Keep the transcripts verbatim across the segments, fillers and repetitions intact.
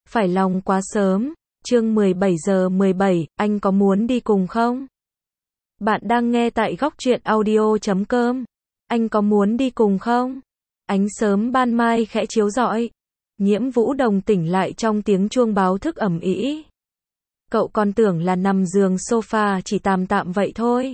Phải lòng quá sớm. Chương mười bảy giờ mười bảy, anh có muốn đi cùng không? Bạn đang nghe tại góc truyện audio chấm com. Anh có muốn đi cùng không? Ánh sớm ban mai khẽ chiếu rọi. Nhiễm Vũ Đồng tỉnh lại trong tiếng chuông báo thức ầm ĩ. Cậu còn tưởng là nằm giường sofa chỉ tạm tạm vậy thôi.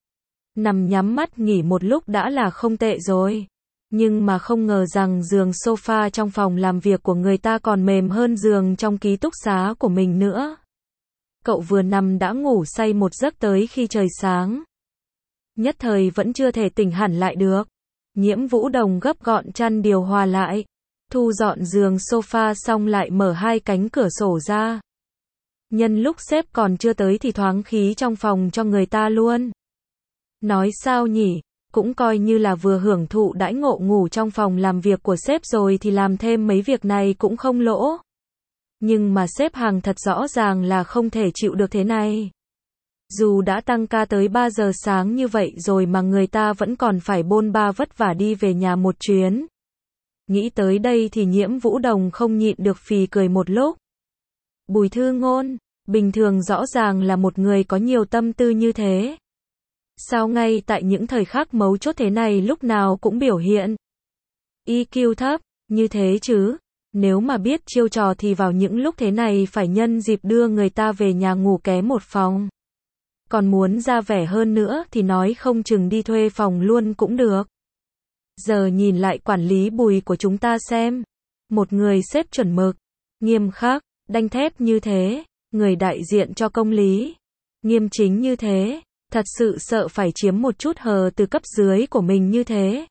Nằm nhắm mắt nghỉ một lúc đã là không tệ rồi. Nhưng mà không ngờ rằng giường sofa trong phòng làm việc của người ta còn mềm hơn giường trong ký túc xá của mình nữa. Cậu vừa nằm đã ngủ say một giấc tới khi trời sáng. Nhất thời vẫn chưa thể tỉnh hẳn lại được. Nhiễm Vũ Đồng gấp gọn chăn điều hòa lại. Thu dọn giường sofa xong lại mở hai cánh cửa sổ ra. Nhân lúc sếp còn chưa tới thì thoáng khí trong phòng cho người ta luôn. Nói sao nhỉ? Cũng coi như là vừa hưởng thụ đãi ngộ ngủ trong phòng làm việc của sếp rồi thì làm thêm mấy việc này cũng không lỗ. Nhưng mà sếp hàng thật rõ ràng là không thể chịu được thế này. Dù đã tăng ca tới ba giờ sáng như vậy rồi mà người ta vẫn còn phải bôn ba vất vả đi về nhà một chuyến. Nghĩ tới đây thì Nhiễm Vũ Đồng không nhịn được phì cười một lúc. Bùi Thư Ngôn, bình thường rõ ràng là một người có nhiều tâm tư như thế. Sao ngay tại những thời khắc mấu chốt thế này lúc nào cũng biểu hiện i kiu thấp, như thế chứ? Nếu mà biết chiêu trò thì vào những lúc thế này phải nhân dịp đưa người ta về nhà ngủ ké một phòng. Còn muốn ra vẻ hơn nữa thì nói không chừng đi thuê phòng luôn cũng được. Giờ nhìn lại quản lý Bùi của chúng ta xem. Một người sếp chuẩn mực, nghiêm khắc, đanh thép như thế, người đại diện cho công lý, nghiêm chính như thế. Thật sự sợ phải chiếm một chút hờ từ cấp dưới của mình như thế.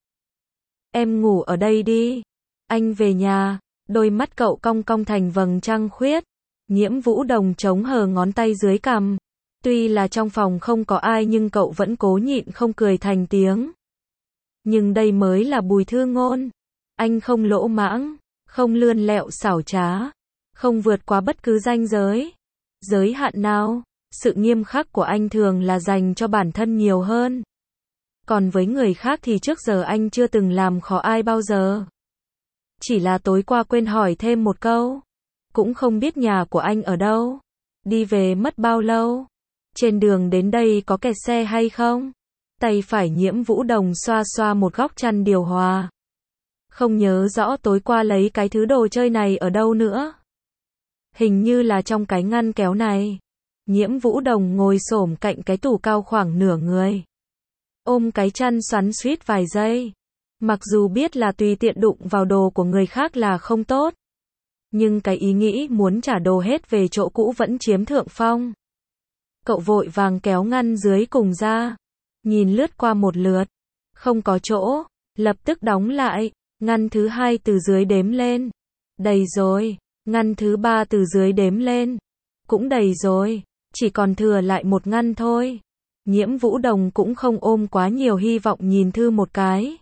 Em ngủ ở đây đi. Anh về nhà. Đôi mắt cậu cong cong thành vầng trăng khuyết. Nhiễm Vũ Đồng chống hờ ngón tay dưới cằm. Tuy là trong phòng không có ai nhưng cậu vẫn cố nhịn không cười thành tiếng. Nhưng đây mới là Bùi Thư Ngôn. Anh không lỗ mãng, không lươn lẹo xảo trá, không vượt quá bất cứ ranh giới. Giới hạn nào? Sự nghiêm khắc của anh thường là dành cho bản thân nhiều hơn. Còn với người khác thì trước giờ anh chưa từng làm khó ai bao giờ. Chỉ là tối qua quên hỏi thêm một câu. Cũng không biết nhà của anh ở đâu. Đi về mất bao lâu? Trên đường đến đây có kẹt xe hay không? Tay phải Nhiễm Vũ Đồng xoa xoa một góc chăn điều hòa. Không nhớ rõ tối qua lấy cái thứ đồ chơi này ở đâu nữa. Hình như là trong cái ngăn kéo này. Nhiễm Vũ Đồng ngồi xổm cạnh cái tủ cao khoảng nửa người. Ôm cái chăn xoắn xuýt vài giây. Mặc dù biết là tùy tiện đụng vào đồ của người khác là không tốt. Nhưng cái ý nghĩ muốn trả đồ hết về chỗ cũ vẫn chiếm thượng phong. Cậu vội vàng kéo ngăn dưới cùng ra. Nhìn lướt qua một lượt. Không có chỗ. Lập tức đóng lại. Ngăn thứ hai từ dưới đếm lên. Đầy rồi. Ngăn thứ ba từ dưới đếm lên. Cũng đầy rồi. Chỉ còn thừa lại một ngăn thôi. Nhiễm Vũ Đồng cũng không ôm quá nhiều hy vọng nhìn Thư một cái.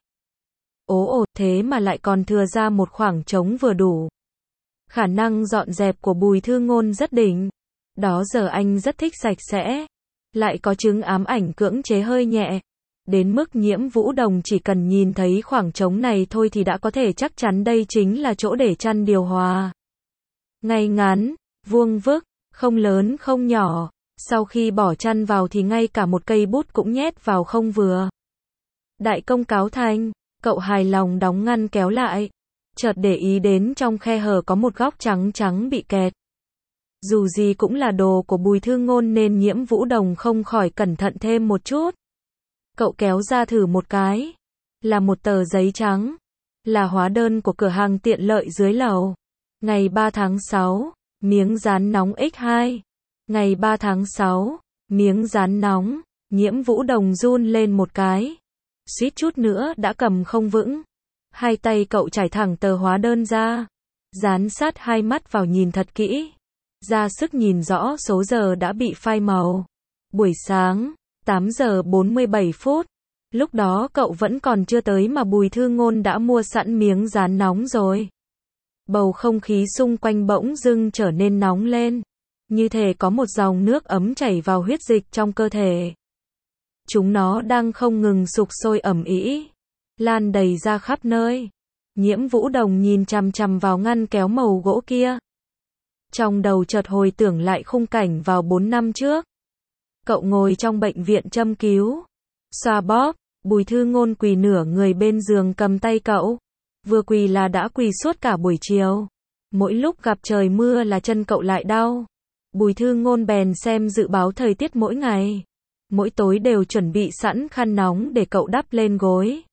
Ố ồ, thế mà lại còn thừa ra một khoảng trống vừa đủ. Khả năng dọn dẹp của Bùi Thư Ngôn rất đỉnh. Đó giờ anh rất thích sạch sẽ. Lại có chứng ám ảnh cưỡng chế hơi nhẹ. Đến mức Nhiễm Vũ Đồng chỉ cần nhìn thấy khoảng trống này thôi thì đã có thể chắc chắn đây chính là chỗ để chăn điều hòa. Ngay ngắn, vuông vức. Không lớn không nhỏ, sau khi bỏ chăn vào thì ngay cả một cây bút cũng nhét vào không vừa. Đại công cáo thành, cậu hài lòng đóng ngăn kéo lại. Chợt để ý đến trong khe hở có một góc trắng trắng bị kẹt. Dù gì cũng là đồ của Bùi Thư Ngôn nên Nhiễm Vũ Đồng không khỏi cẩn thận thêm một chút. Cậu kéo ra thử một cái. Là một tờ giấy trắng. Là hóa đơn của cửa hàng tiện lợi dưới lầu. Ngày ba tháng sáu. Miếng dán nóng nhân hai. Ngày ba tháng sáu. Miếng dán nóng. Nhiễm Vũ Đồng run lên một cái. Suýt chút nữa đã cầm không vững. Hai tay cậu trải thẳng tờ hóa đơn ra. Dán sát hai mắt vào nhìn thật kỹ. Ra sức nhìn rõ số giờ đã bị phai màu. Buổi sáng, tám giờ bốn mươi bảy phút. Lúc đó cậu vẫn còn chưa tới mà Bùi Thư Ngôn đã mua sẵn miếng dán nóng rồi. Bầu không khí xung quanh bỗng dưng trở nên nóng lên. Như thể có một dòng nước ấm chảy vào huyết dịch trong cơ thể. Chúng nó đang không ngừng sục sôi ầm ĩ, lan đầy ra khắp nơi. Nhiễm Vũ Đồng nhìn chằm chằm vào ngăn kéo màu gỗ kia. Trong đầu chợt hồi tưởng lại khung cảnh vào bốn năm trước. Cậu ngồi trong bệnh viện châm cứu, xoa bóp, Bùi Thư Ngôn quỳ nửa người bên giường cầm tay cậu. Vừa quỳ là đã quỳ suốt cả buổi chiều. Mỗi lúc gặp trời mưa là chân cậu lại đau. Bùi Thư Ngôn bèn xem dự báo thời tiết mỗi ngày. Mỗi tối đều chuẩn bị sẵn khăn nóng để cậu đắp lên gối.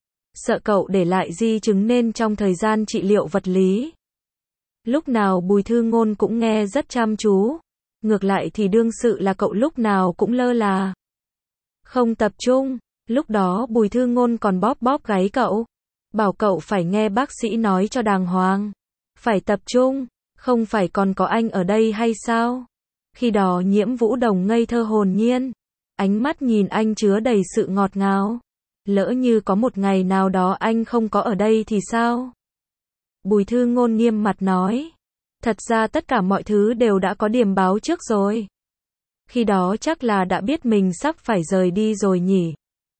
Sợ cậu để lại di chứng nên trong thời gian trị liệu vật lý. Lúc nào Bùi Thư Ngôn cũng nghe rất chăm chú. Ngược lại thì đương sự là cậu lúc nào cũng lơ là. Không tập trung. Lúc đó Bùi Thư Ngôn còn bóp bóp gáy cậu. Bảo cậu phải nghe bác sĩ nói cho đàng hoàng. Phải tập trung. Không phải còn có anh ở đây hay sao? Khi đó Nhiễm Vũ Đồng ngây thơ hồn nhiên. Ánh mắt nhìn anh chứa đầy sự ngọt ngào. Lỡ như có một ngày nào đó anh không có ở đây thì sao? Bùi Thư Ngôn nghiêm mặt nói. Thật ra tất cả mọi thứ đều đã có điểm báo trước rồi. Khi đó chắc là đã biết mình sắp phải rời đi rồi nhỉ.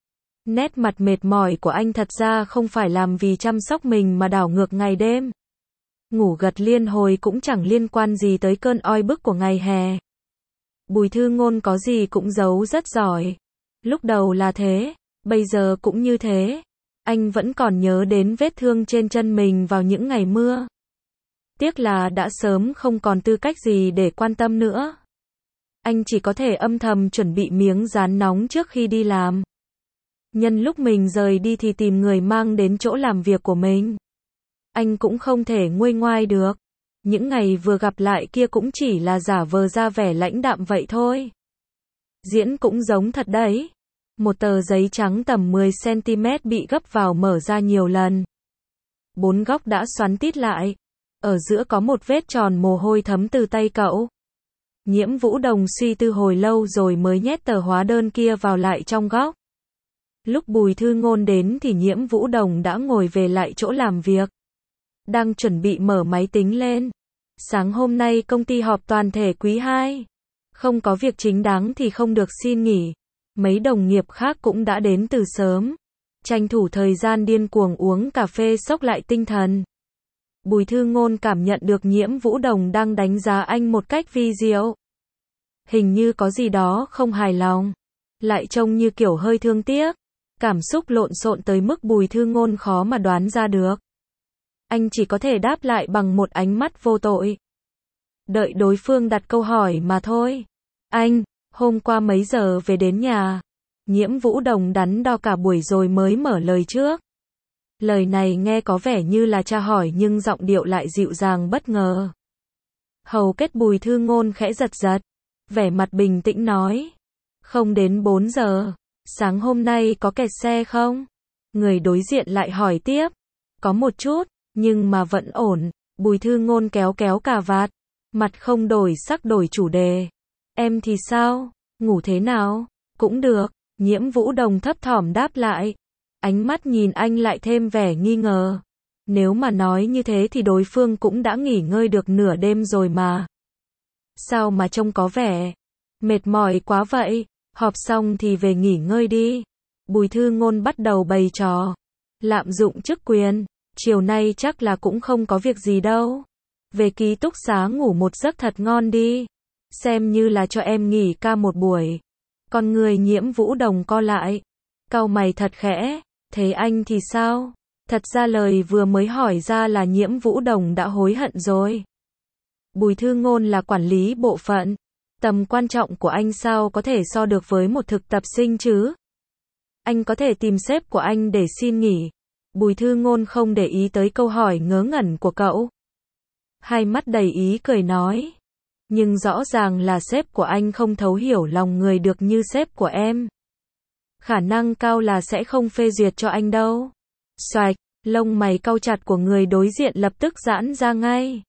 Nét mặt mệt mỏi của anh thật ra không phải làm vì chăm sóc mình mà đảo ngược ngày đêm. Ngủ gật liên hồi cũng chẳng liên quan gì tới cơn oi bức của ngày hè. Bùi Thư Ngôn có gì cũng giấu rất giỏi. Lúc đầu là thế, bây giờ cũng như thế. Anh vẫn còn nhớ đến vết thương trên chân mình vào những ngày mưa. Tiếc là đã sớm không còn tư cách gì để quan tâm nữa. Anh chỉ có thể âm thầm chuẩn bị miếng dán nóng trước khi đi làm. Nhân lúc mình rời đi thì tìm người mang đến chỗ làm việc của mình. Anh cũng không thể nguôi ngoai được. Những ngày vừa gặp lại kia cũng chỉ là giả vờ ra vẻ lãnh đạm vậy thôi. Diễn cũng giống thật đấy. Một tờ giấy trắng tầm mười xăng ti mét bị gấp vào mở ra nhiều lần. Bốn góc đã xoắn tít lại. Ở giữa có một vết tròn mồ hôi thấm từ tay cậu. Nhiễm Vũ Đồng suy tư hồi lâu rồi mới nhét tờ hóa đơn kia vào lại trong góc. Lúc Bùi Thư Ngôn đến thì Nhiễm Vũ Đồng đã ngồi về lại chỗ làm việc. Đang chuẩn bị mở máy tính lên. Sáng hôm nay công ty họp toàn thể quý hai. Không có việc chính đáng thì không được xin nghỉ. Mấy đồng nghiệp khác cũng đã đến từ sớm. Tranh thủ thời gian điên cuồng uống cà phê xốc lại tinh thần. Bùi Thư Ngôn cảm nhận được Nhiễm Vũ Đồng đang đánh giá anh một cách vi diệu. Hình như có gì đó không hài lòng. Lại trông như kiểu hơi thương tiếc. Cảm xúc lộn xộn tới mức Bùi Thư Ngôn khó mà đoán ra được. Anh chỉ có thể đáp lại bằng một ánh mắt vô tội. Đợi đối phương đặt câu hỏi mà thôi. Anh, hôm qua mấy giờ về đến nhà? Nhiễm Vũ Đồng đắn đo cả buổi rồi mới mở lời trước. Lời này nghe có vẻ như là tra hỏi nhưng giọng điệu lại dịu dàng bất ngờ. Hầu kết Bùi Thư Ngôn khẽ giật giật. Vẻ mặt bình tĩnh nói. Không đến bốn giờ. Sáng hôm nay có kẹt xe không? Người đối diện lại hỏi tiếp. Có một chút, nhưng mà vẫn ổn. Bùi Thư Ngôn kéo kéo cà vạt. Mặt không đổi sắc đổi chủ đề. Em thì sao? Ngủ thế nào? Cũng được. Nhiễm Vũ Đồng thấp thỏm đáp lại. Ánh mắt nhìn anh lại thêm vẻ nghi ngờ. Nếu mà nói như thế thì đối phương cũng đã nghỉ ngơi được nửa đêm rồi mà. Sao mà trông có vẻ mệt mỏi quá vậy? Họp xong thì về nghỉ ngơi đi. Bùi Thư Ngôn bắt đầu bày trò. Lạm dụng chức quyền. Chiều nay chắc là cũng không có việc gì đâu. Về ký túc xá ngủ một giấc thật ngon đi. Xem như là cho em nghỉ ca một buổi. Con người Nhiễm Vũ Đồng co lại. Cau mày thật khẽ. Thế anh thì sao? Thật ra lời vừa mới hỏi ra là Nhiễm Vũ Đồng đã hối hận rồi. Bùi Thư Ngôn là quản lý bộ phận. Tầm quan trọng của anh sao có thể so được với một thực tập sinh chứ? Anh có thể tìm sếp của anh để xin nghỉ. Bùi Thư Ngôn không để ý tới câu hỏi ngớ ngẩn của cậu. Hai mắt đầy ý cười nói. Nhưng rõ ràng là sếp của anh không thấu hiểu lòng người được như sếp của em. Khả năng cao là sẽ không phê duyệt cho anh đâu. Xoạch, lông mày cau chặt của người đối diện lập tức giãn ra ngay.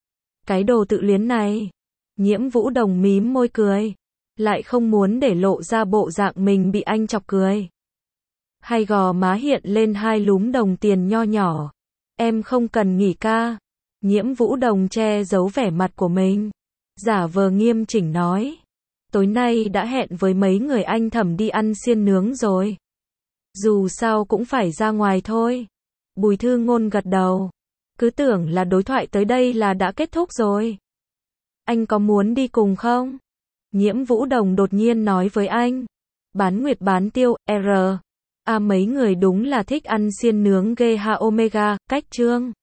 Cái đồ tự luyến này. Nhiễm Vũ Đồng mím môi cười. Lại không muốn để lộ ra bộ dạng mình bị anh chọc cười. Hai gò má hiện lên hai lúm đồng tiền nho nhỏ. Em không cần nghỉ ca. Nhiễm Vũ Đồng che giấu vẻ mặt của mình. Giả vờ nghiêm chỉnh nói. Tối nay đã hẹn với mấy người anh Thẩm đi ăn xiên nướng rồi. Dù sao cũng phải ra ngoài thôi. Bùi Thư Ngôn gật đầu. Cứ tưởng là đối thoại tới đây là đã kết thúc rồi. Anh có muốn đi cùng không? Nhiễm Vũ Đồng đột nhiên nói với anh. Bán nguyệt bán tiêu, R. À mấy người đúng là thích ăn xiên nướng ghê ha omega, cách chương.